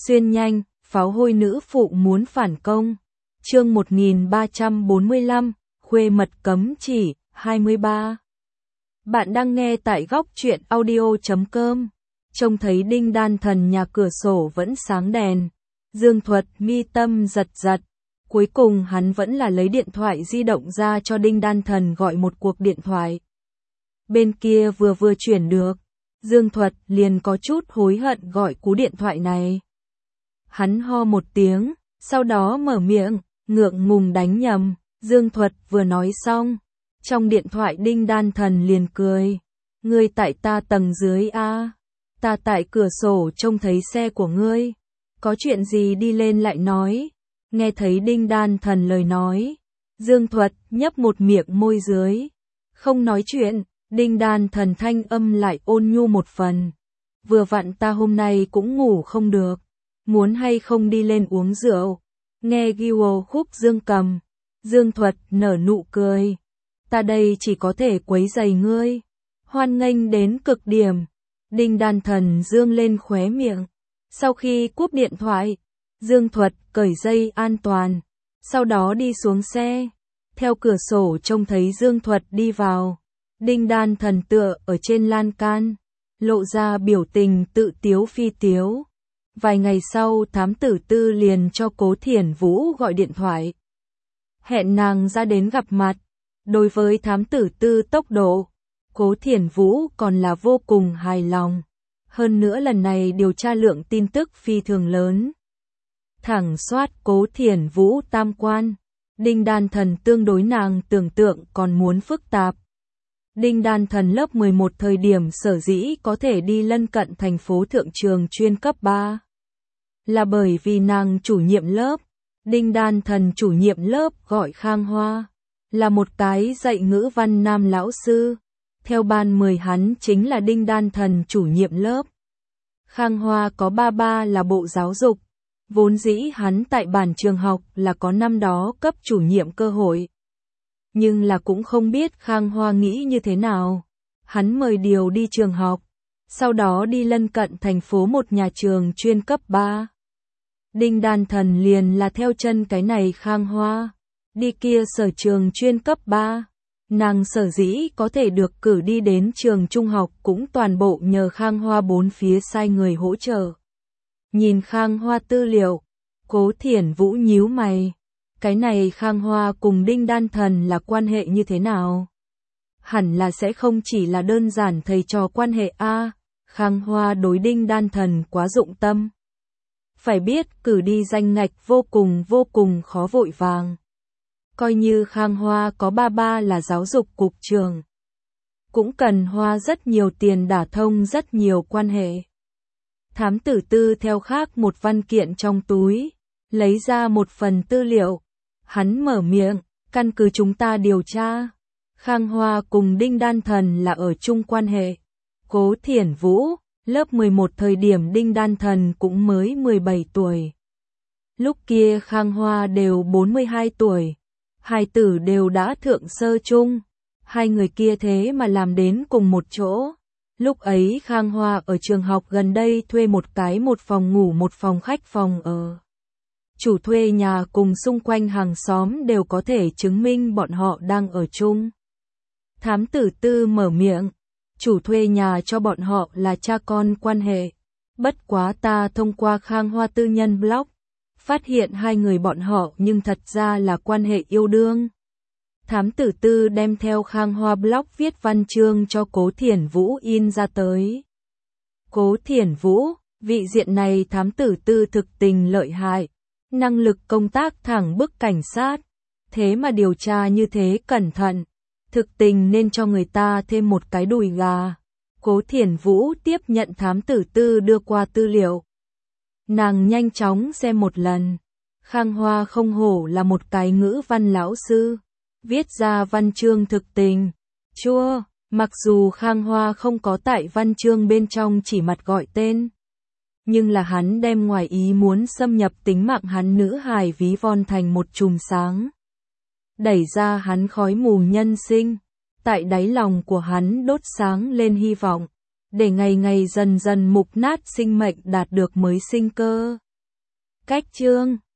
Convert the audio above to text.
Xuyên nhanh, pháo hôi nữ phụ muốn phản công. Chương 1345, khuê mật cấm chỉ, 23. Bạn đang nghe tại góc truyện audio.com. Trông thấy Đinh Đan Thần nhà cửa sổ vẫn sáng đèn. Dương Thuật mi tâm giật giật. Cuối cùng hắn vẫn là lấy điện thoại di động ra cho Đinh Đan Thần gọi một cuộc điện thoại. Bên kia vừa chuyển được. Dương Thuật liền có chút hối hận gọi cú điện thoại này. Hắn ho một tiếng, sau đó mở miệng, ngượng ngùng đánh nhầm. Dương Thuật vừa nói xong, trong điện thoại Đinh Đan Thần liền cười. Ngươi tại ta tầng dưới a, ta tại cửa sổ trông thấy xe của ngươi. Có chuyện gì đi lên lại nói. Nghe thấy Đinh Đan Thần lời nói, Dương Thuật nhấp một miệng môi dưới. Không nói chuyện, Đinh Đan Thần thanh âm lại ôn nhu một phần. Vừa vặn ta hôm nay cũng ngủ không được. Muốn hay không đi lên uống rượu. Nghe Guido khúc dương cầm. Dương Thuật nở nụ cười. Ta đây chỉ có thể quấy rầy ngươi. Hoan nghênh đến cực điểm. Đinh Đan Thần dương lên khóe miệng. Sau khi cúp điện thoại, Dương Thuật cởi dây an toàn. Sau đó đi xuống xe. Theo cửa sổ trông thấy Dương Thuật đi vào. Đinh Đan Thần tựa ở trên lan can. Lộ ra biểu tình tự tiếu phi tiếu. Vài ngày sau thám tử Tư liền cho Cố Thiển Vũ gọi điện thoại. Hẹn nàng ra đến gặp mặt. Đối với thám tử Tư tốc độ, Cố Thiển Vũ còn là vô cùng hài lòng. Hơn nữa lần này điều tra lượng tin tức phi thường lớn. Thẳng soát Cố Thiển Vũ tam quan. Đinh Đan Thần tương đối nàng tưởng tượng còn muốn phức tạp. Đinh Đan Thần lớp 11 thời điểm sở dĩ có thể đi lân cận thành phố thượng trường chuyên cấp 3. Là bởi vì nàng chủ nhiệm lớp. Đinh Đan Thần chủ nhiệm lớp gọi Khang Hoa. Là một cái dạy ngữ văn nam lão sư. Theo ban mời hắn chính là Đinh Đan Thần chủ nhiệm lớp. Khang Hoa có ba là Bộ Giáo dục. Vốn dĩ hắn tại bản trường học là có năm đó cấp chủ nhiệm cơ hội. Nhưng là cũng không biết Khang Hoa nghĩ như thế nào. Hắn mời điều đi trường học. Sau đó đi lân cận thành phố một nhà trường chuyên cấp 3. Đinh Đan Thần liền là theo chân cái này Khang Hoa. Đi kia sở trường chuyên cấp 3. Nàng sở dĩ có thể được cử đi đến trường trung học cũng toàn bộ nhờ Khang Hoa bốn phía sai người hỗ trợ. Nhìn Khang Hoa tư liệu, Cố Thiển Vũ nhíu mày. Cái này Khang Hoa cùng Đinh Đan Thần là quan hệ như thế nào? Hẳn là sẽ không chỉ là đơn giản thầy trò quan hệ a. Khang Hoa đối Đinh Đan Thần quá dụng tâm. Phải biết cử đi danh ngạch vô cùng khó vội vàng. Coi như Khang Hoa có ba là giáo dục cục trưởng. Cũng cần hoa rất nhiều tiền đả thông rất nhiều quan hệ. Thám tử Tư theo khác một văn kiện trong túi. Lấy ra một phần tư liệu. Hắn mở miệng, căn cứ chúng ta điều tra. Khang Hoa cùng Đinh Đan Thần là ở chung quan hệ. Cố Thiển Vũ, lớp 11 thời điểm Đinh Đan Thần cũng mới 17 tuổi. Lúc kia Khang Hoa đều 42 tuổi. Hai tử đều đã thượng sơ trung. Hai người kia thế mà làm đến cùng một chỗ. Lúc ấy Khang Hoa ở trường học gần đây thuê một phòng ngủ một phòng khách phòng ở. Chủ thuê nhà cùng xung quanh hàng xóm đều có thể chứng minh bọn họ đang ở chung. Thám tử Tư mở miệng. Chủ thuê nhà cho bọn họ là cha con quan hệ. Bất quá ta thông qua Khang Hoa tư nhân blog. Phát hiện hai người bọn họ nhưng thật ra là quan hệ yêu đương. Thám tử Tư đem theo Khang Hoa blog viết văn chương cho Cố Thiển Vũ in ra tới. Cố Thiển Vũ, vị diện này thám tử Tư thực tình lợi hại. Năng lực công tác thẳng bức cảnh sát. Thế mà điều tra như thế cẩn thận. Thực tình nên cho người ta thêm một cái đùi gà. Cố Thiển Vũ tiếp nhận thám tử Tư đưa qua tư liệu. Nàng nhanh chóng xem một lần. Khang Hoa không hổ là một cái ngữ văn lão sư. Viết ra văn chương thực tình. Chua, mặc dù Khang Hoa không có tại văn chương bên trong chỉ mặt gọi tên. Nhưng là hắn đem ngoài ý muốn xâm nhập tính mạng hắn nữ hài ví von thành một chùm sáng. Đẩy ra hắn khói mù nhân sinh. Tại đáy lòng của hắn đốt sáng lên hy vọng. Để ngày ngày dần dần mục nát sinh mệnh đạt được mới sinh cơ. Cách chương